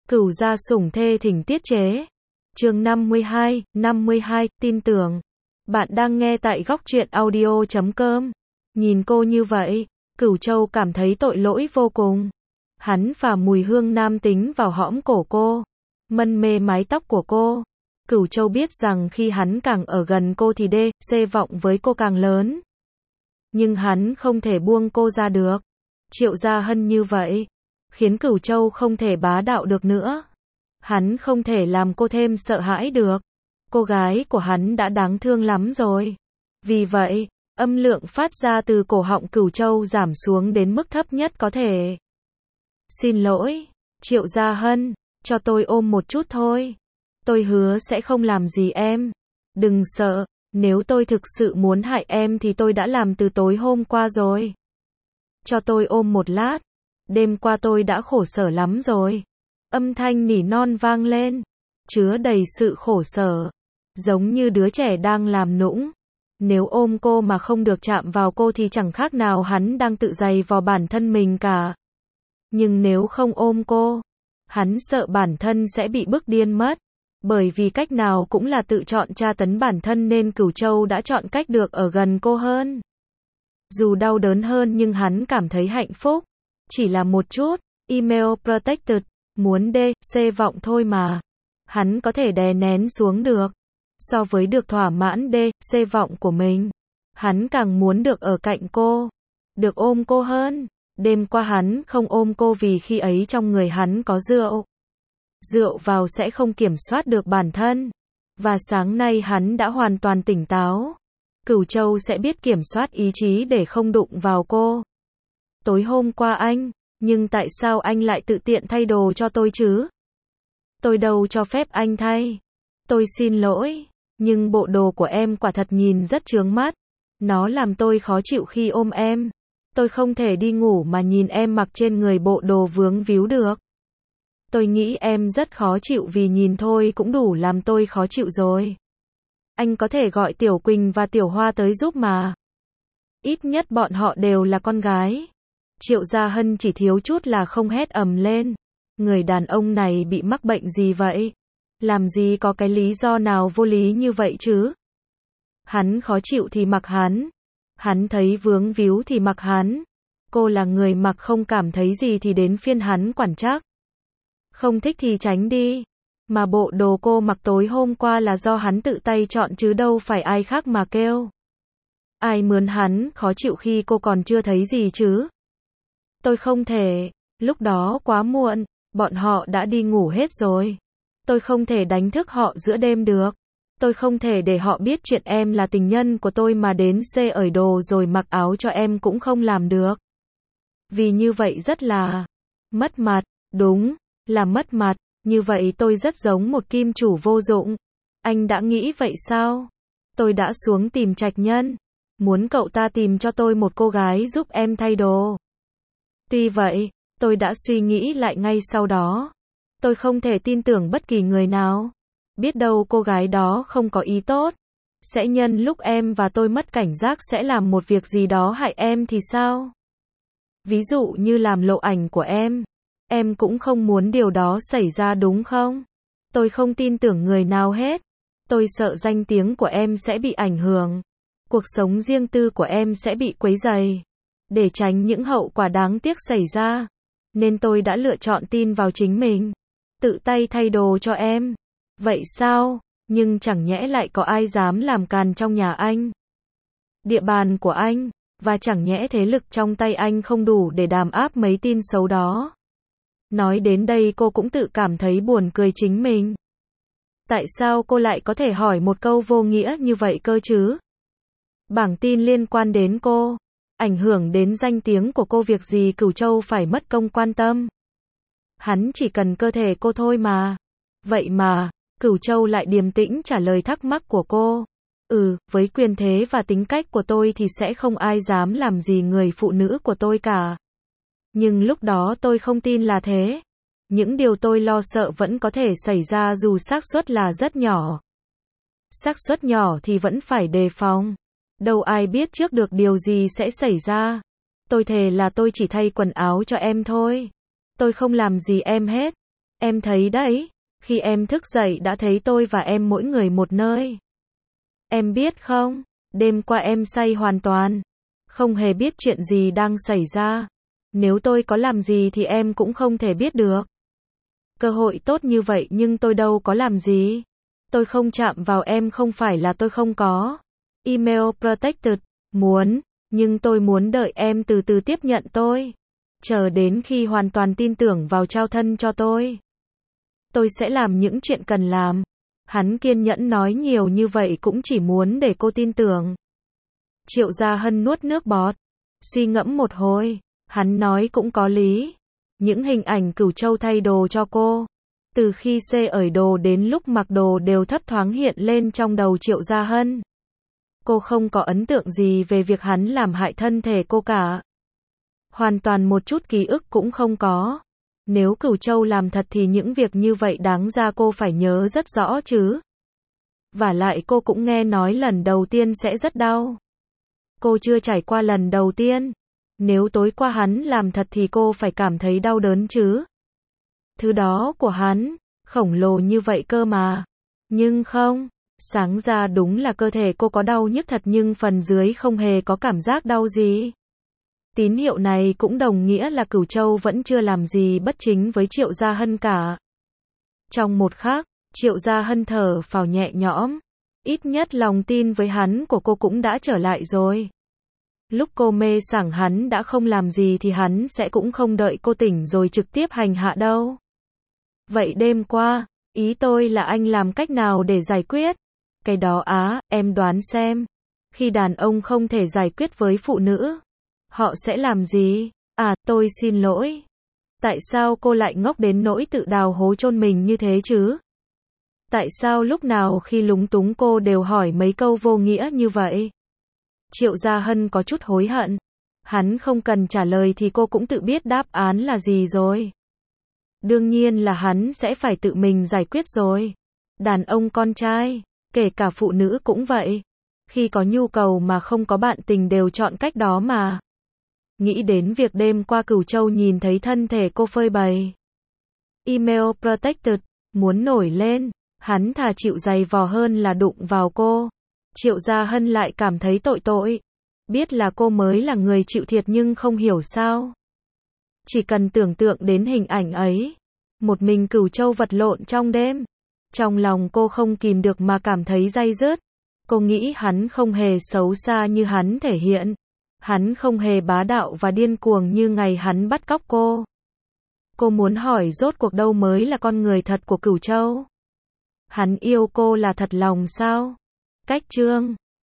Cửu gia sủng thê thỉnh tiết chế. Chương 52, tin tưởng. Bạn đang nghe tại góc truyện audio.com. Nhìn cô như vậy, Cửu Châu cảm thấy tội lỗi vô cùng. Hắn phả mùi hương nam tính vào hõm cổ cô, mân mê mái tóc của cô. Cửu Châu biết rằng khi hắn càng ở gần cô thì xê vọng với cô càng lớn. Nhưng hắn không thể buông cô ra được. Triệu Gia Hân như vậy, khiến Cửu Châu không thể bá đạo được nữa. Hắn không thể làm cô thêm sợ hãi được. Cô gái của hắn đã đáng thương lắm rồi. Vì vậy, âm lượng phát ra từ cổ họng Cửu Châu giảm xuống đến mức thấp nhất có thể. Xin lỗi, Triệu Gia Hân, cho tôi ôm một chút thôi. Tôi hứa sẽ không làm gì em. Đừng sợ, nếu tôi thực sự muốn hại em thì tôi đã làm từ tối hôm qua rồi. Cho tôi ôm một lát. Đêm qua tôi đã khổ sở lắm rồi. Âm thanh nỉ non vang lên, chứa đầy sự khổ sở, giống như đứa trẻ đang làm nũng. Nếu ôm cô mà không được chạm vào cô thì chẳng khác nào hắn đang tự giày vò bản thân mình cả. Nhưng nếu không ôm cô, hắn sợ bản thân sẽ bị bức điên mất. Bởi vì cách nào cũng là tự chọn tra tấn bản thân nên Cửu Châu đã chọn cách được ở gần cô hơn. Dù đau đớn hơn nhưng hắn cảm thấy hạnh phúc. Chỉ là một chút, email protected, muốn xê vọng thôi mà. Hắn có thể đè nén xuống được. So với được thỏa mãn xê vọng của mình, hắn càng muốn được ở cạnh cô, được ôm cô hơn. Đêm qua hắn không ôm cô vì khi ấy trong người hắn có rượu. Rượu vào sẽ không kiểm soát được bản thân. Và sáng nay hắn đã hoàn toàn tỉnh táo. Cửu Châu sẽ biết kiểm soát ý chí để không đụng vào cô. Tối hôm qua nhưng tại sao anh lại tự tiện thay đồ cho tôi chứ? Tôi đâu cho phép anh thay. Tôi xin lỗi, nhưng bộ đồ của em quả thật nhìn rất chướng mắt. Nó làm tôi khó chịu khi ôm em. Tôi không thể đi ngủ mà nhìn em mặc trên người bộ đồ vướng víu được. Tôi nghĩ em rất khó chịu vì nhìn thôi cũng đủ làm tôi khó chịu rồi. Anh có thể gọi Tiểu Quỳnh và Tiểu Hoa tới giúp mà. Ít nhất bọn họ đều là con gái. Triệu Gia Hân chỉ thiếu chút là không hét ầm lên. Người đàn ông này bị mắc bệnh gì vậy? Làm gì có cái lý do nào vô lý như vậy chứ? Hắn khó chịu thì mặc hắn. Hắn thấy vướng víu thì mặc hắn. Cô là người mặc không cảm thấy gì thì đến phiên hắn quản trách. Không thích thì tránh đi. Mà bộ đồ cô mặc tối hôm qua là do hắn tự tay chọn chứ đâu phải ai khác mà kêu. Ai mướn hắn khó chịu khi cô còn chưa thấy gì chứ? Tôi không thể, lúc đó quá muộn, bọn họ đã đi ngủ hết rồi. Tôi không thể đánh thức họ giữa đêm được. Tôi không thể để họ biết chuyện em là tình nhân của tôi mà đến ởi đồ rồi mặc áo cho em cũng không làm được. Vì như vậy rất là mất mặt, đúng, là mất mặt, như vậy tôi rất giống một kim chủ vô dụng. Anh đã nghĩ vậy sao? Tôi đã xuống tìm Trạch Nhân, muốn cậu ta tìm cho tôi một cô gái giúp em thay đồ. Tuy vậy, tôi đã suy nghĩ lại ngay sau đó. Tôi không thể tin tưởng bất kỳ người nào. Biết đâu cô gái đó không có ý tốt. Sẽ nhân lúc em và tôi mất cảnh giác sẽ làm một việc gì đó hại em thì sao? Ví dụ như làm lộ ảnh của em. Em cũng không muốn điều đó xảy ra đúng không? Tôi không tin tưởng người nào hết. Tôi sợ danh tiếng của em sẽ bị ảnh hưởng. Cuộc sống riêng tư của em sẽ bị quấy rầy. Để tránh những hậu quả đáng tiếc xảy ra, nên tôi đã lựa chọn tin vào chính mình. Tự tay thay đồ cho em. Vậy sao? Nhưng chẳng nhẽ lại có ai dám làm càn trong nhà anh? Địa bàn của anh, và chẳng nhẽ thế lực trong tay anh không đủ để đàn áp mấy tin xấu đó? Nói đến đây cô cũng tự cảm thấy buồn cười chính mình. Tại sao cô lại có thể hỏi một câu vô nghĩa như vậy cơ chứ? Bảng tin liên quan đến cô. Ảnh hưởng đến danh tiếng của cô, việc gì Cửu Châu phải mất công quan tâm. Hắn chỉ cần cơ thể cô thôi mà. Vậy mà, Cửu Châu lại điềm tĩnh trả lời thắc mắc của cô. Với quyền thế và tính cách của tôi thì sẽ không ai dám làm gì người phụ nữ của tôi cả. Nhưng lúc đó tôi không tin là thế. Những điều tôi lo sợ vẫn có thể xảy ra dù xác suất là rất nhỏ. Xác suất nhỏ thì vẫn phải đề phòng. Đâu ai biết trước được điều gì sẽ xảy ra. Tôi thề là tôi chỉ thay quần áo cho em thôi. Tôi không làm gì em hết. Em thấy đấy, khi em thức dậy đã thấy tôi và em mỗi người một nơi. Em biết không, đêm qua em say hoàn toàn, không hề biết chuyện gì đang xảy ra. Nếu tôi có làm gì thì em cũng không thể biết được. Cơ hội tốt như vậy nhưng tôi đâu có làm gì. Tôi không chạm vào em không phải là tôi không có. Email protected, muốn, nhưng tôi muốn đợi em từ từ tiếp nhận tôi. Chờ đến khi hoàn toàn tin tưởng vào trao thân cho tôi. Tôi sẽ làm những chuyện cần làm. Hắn kiên nhẫn nói nhiều như vậy cũng chỉ muốn để cô tin tưởng. Triệu Gia Hân nuốt nước bọt. Suy ngẫm một hồi. Hắn nói cũng có lý. Những hình ảnh Cửu Châu thay đồ cho cô. Từ khi ởi đồ đến lúc mặc đồ đều thấp thoáng hiện lên trong đầu Triệu Gia Hân. Cô không có ấn tượng gì về việc hắn làm hại thân thể cô cả. Hoàn toàn một chút ký ức cũng không có. Nếu Cửu Châu làm thật thì những việc như vậy đáng ra cô phải nhớ rất rõ chứ. Vả lại cô cũng nghe nói lần đầu tiên sẽ rất đau. Cô chưa trải qua lần đầu tiên. Nếu tối qua hắn làm thật thì cô phải cảm thấy đau đớn chứ. Thứ đó của hắn, khổng lồ như vậy cơ mà. Nhưng không, sáng ra đúng là cơ thể cô có đau nhức thật nhưng phần dưới không hề có cảm giác đau gì. Tín hiệu này cũng đồng nghĩa là Cửu Châu vẫn chưa làm gì bất chính với Triệu Gia Hân cả. Trong một khắc, Triệu Gia Hân thở phào nhẹ nhõm. Ít nhất lòng tin với hắn của cô cũng đã trở lại rồi. Lúc cô mê sảng hắn đã không làm gì thì hắn sẽ cũng không đợi cô tỉnh rồi trực tiếp hành hạ đâu. Vậy đêm qua, ý tôi là anh làm cách nào để giải quyết? Cái đó em đoán xem. Khi đàn ông không thể giải quyết với phụ nữ, họ sẽ làm gì? Tôi xin lỗi. Tại sao cô lại ngốc đến nỗi tự đào hố chôn mình như thế chứ? Tại sao lúc nào khi lúng túng cô đều hỏi mấy câu vô nghĩa như vậy? Triệu Gia Hân có chút hối hận. Hắn không cần trả lời thì cô cũng tự biết đáp án là gì rồi. Đương nhiên là hắn sẽ phải tự mình giải quyết rồi. Đàn ông con trai, kể cả phụ nữ cũng vậy. Khi có nhu cầu mà không có bạn tình đều chọn cách đó mà. Nghĩ đến việc đêm qua Cửu Châu nhìn thấy thân thể cô phơi bày. Email protected, muốn nổi lên, hắn thà chịu giày vò hơn là đụng vào cô. Triệu Gia Hân lại cảm thấy tội tội. Biết là cô mới là người chịu thiệt nhưng không hiểu sao. Chỉ cần tưởng tượng đến hình ảnh ấy. Một mình Cửu Châu vật lộn trong đêm. Trong lòng cô không kìm được mà cảm thấy day dứt. Cô nghĩ hắn không hề xấu xa như hắn thể hiện. Hắn không hề bá đạo và điên cuồng như ngày hắn bắt cóc cô. Cô muốn hỏi rốt cuộc đâu mới là con người thật của Cửu Châu. Hắn yêu cô là thật lòng sao? Cách chương